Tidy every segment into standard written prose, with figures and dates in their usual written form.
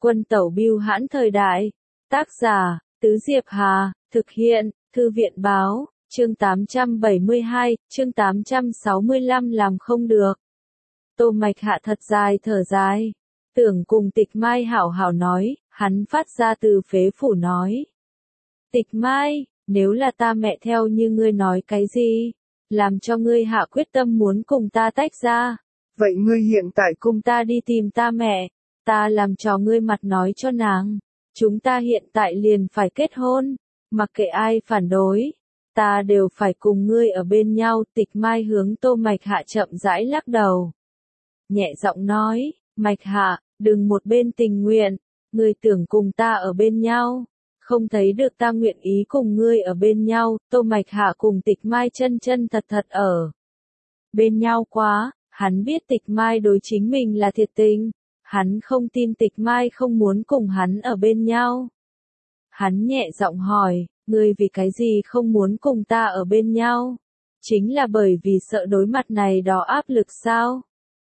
Quân tẩu bưu hãn thời đại. Tác giả, Tứ Diệp Hà, thực hiện, Thư viện báo, chương 872, chương 865 làm không được. Tô Mạch Hạ thật dài thở dài. Tưởng cùng Tịch Mai hảo hảo nói, hắn phát ra từ phế phủ nói. Tịch Mai, nếu là ta mẹ theo như ngươi nói cái gì, làm cho ngươi hạ quyết tâm muốn cùng ta tách ra. Vậy ngươi hiện tại cùng ta đi tìm ta mẹ, ta làm cho ngươi mặt nói cho nàng. Chúng ta hiện tại liền phải kết hôn, mặc kệ ai phản đối, ta đều phải cùng ngươi ở bên nhau. Tịch Mai hướng Tô Mạch Hạ chậm rãi lắc đầu. Nhẹ giọng nói, Mạch Hạ, đừng một bên tình nguyện, ngươi tưởng cùng ta ở bên nhau, không thấy được ta nguyện ý cùng ngươi ở bên nhau. Tô Mạch Hạ cùng Tịch Mai chân chân thật thật ở bên nhau quá, hắn biết Tịch Mai đối chính mình là thiệt tình, hắn không tin Tịch Mai không muốn cùng hắn ở bên nhau. Hắn nhẹ giọng hỏi, ngươi vì cái gì không muốn cùng ta ở bên nhau? Chính là bởi vì sợ đối mặt này đó áp lực sao?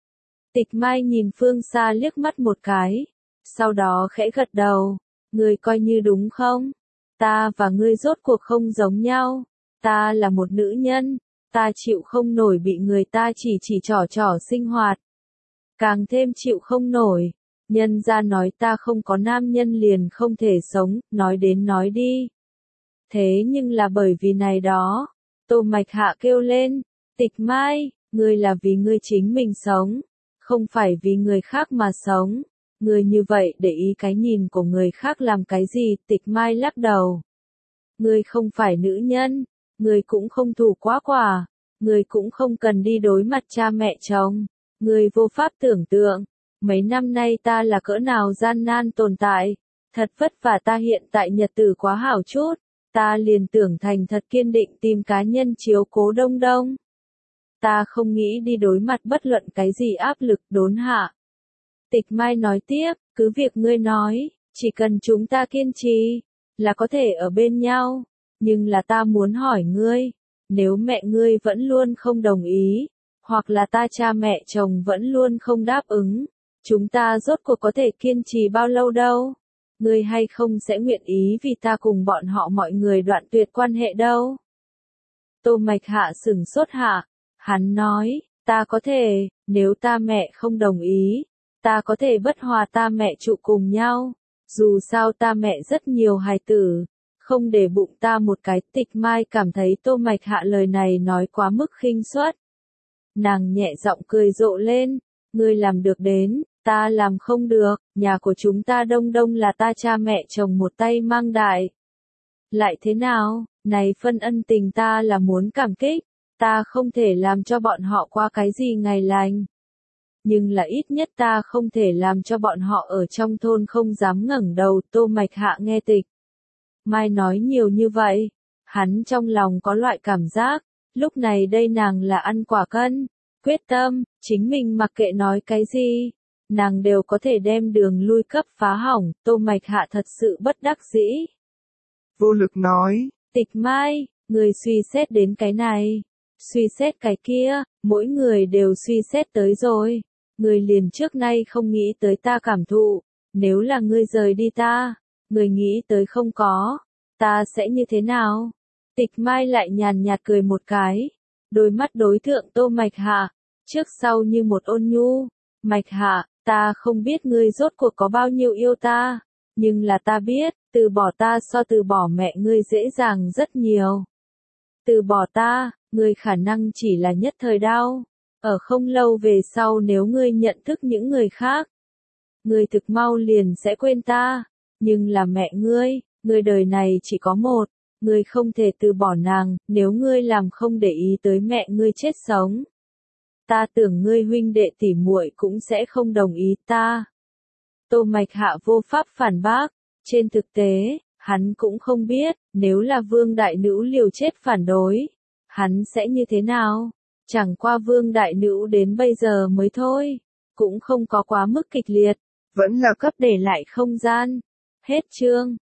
Tịch Mai nhìn phương xa liếc mắt một cái, sau đó khẽ gật đầu, ngươi coi như đúng không? Ta và ngươi rốt cuộc không giống nhau, ta là một nữ nhân, ta chịu không nổi bị người ta chỉ trỏ sinh hoạt. Càng thêm chịu không nổi, nhân ra nói ta không có nam nhân liền không thể sống, nói đến nói đi. Thế nhưng là bởi vì này đó, Tô Mạch Hạ kêu lên, Tịch Mai, ngươi là vì ngươi chính mình sống, không phải vì người khác mà sống. Ngươi như vậy để ý cái nhìn của người khác làm cái gì? Tịch Mai lắc đầu. Ngươi không phải nữ nhân, ngươi cũng không thủ quá quả, ngươi cũng không cần đi đối mặt cha mẹ chồng, ngươi vô pháp tưởng tượng, mấy năm nay ta là cỡ nào gian nan tồn tại, thật vất vả ta hiện tại nhật tử quá hảo chút, ta liền tưởng thành thật kiên định tìm cá nhân chiếu cố Đông Đông. Ta không nghĩ đi đối mặt bất luận cái gì áp lực đốn hạ. Tịch Mai nói tiếp, cứ việc ngươi nói, chỉ cần chúng ta kiên trì, là có thể ở bên nhau, nhưng là ta muốn hỏi ngươi, nếu mẹ ngươi vẫn luôn không đồng ý, hoặc là ta cha mẹ chồng vẫn luôn không đáp ứng, chúng ta rốt cuộc có thể kiên trì bao lâu đâu? Ngươi hay không sẽ nguyện ý vì ta cùng bọn họ mọi người đoạn tuyệt quan hệ đâu? Tô Mạch Hạ sửng sốt hạ, hắn nói, ta có thể, nếu ta mẹ không đồng ý, ta có thể bất hòa ta mẹ trụ cùng nhau, dù sao ta mẹ rất nhiều hài tử, không để bụng ta một cái. Tịch Mai cảm thấy Tô Mạch Hạ lời này nói quá mức khinh suất. Nàng nhẹ giọng cười rộ lên, ngươi làm được đến, ta làm không được, nhà của chúng ta Đông Đông là ta cha mẹ chồng một tay mang đại. Lại thế nào, này phân ân tình ta là muốn cảm kích, ta không thể làm cho bọn họ qua cái gì ngày lành. Nhưng là ít nhất ta không thể làm cho bọn họ ở trong thôn không dám ngẩng đầu. Tô Mạch Hạ nghe Tịch Mai nói nhiều như vậy, hắn trong lòng có loại cảm giác, lúc này đây nàng là ăn quả cân, quyết tâm, chính mình mặc kệ nói cái gì, nàng đều có thể đem đường lui cấp phá hỏng. Tô Mạch Hạ thật sự bất đắc dĩ. vô lực nói, Tịch Mai, người suy xét đến cái này, suy xét cái kia, mỗi người đều suy xét tới rồi. Người liền trước nay không nghĩ tới ta cảm thụ, nếu là ngươi rời đi ta, người nghĩ tới không có, ta sẽ như thế nào? Tịch Mai lại nhàn nhạt cười một cái, đôi mắt đối thượng Tô Mạch Hạ, trước sau như một ôn nhu. Mạch Hạ, ta không biết ngươi rốt cuộc có bao nhiêu yêu ta, nhưng là ta biết, từ bỏ ta so từ bỏ mẹ ngươi dễ dàng rất nhiều. Từ bỏ ta, ngươi khả năng chỉ là nhất thời đau. Ở không lâu về sau nếu ngươi nhận thức những người khác, ngươi thực mau liền sẽ quên ta, nhưng là mẹ ngươi đời này chỉ có một, ngươi không thể từ bỏ nàng, nếu ngươi làm không để ý tới mẹ ngươi chết sống. Ta tưởng ngươi huynh đệ tỉ muội cũng sẽ không đồng ý ta. Tô Mạch Hạ vô pháp phản bác, trên thực tế, hắn cũng không biết, nếu là Vương Đại Nữ liều chết phản đối, hắn sẽ như thế nào? Chẳng qua Vương Đại Nữ đến bây giờ mới thôi, cũng không có quá mức kịch liệt, vẫn là cấp để lại không gian. Hết chương.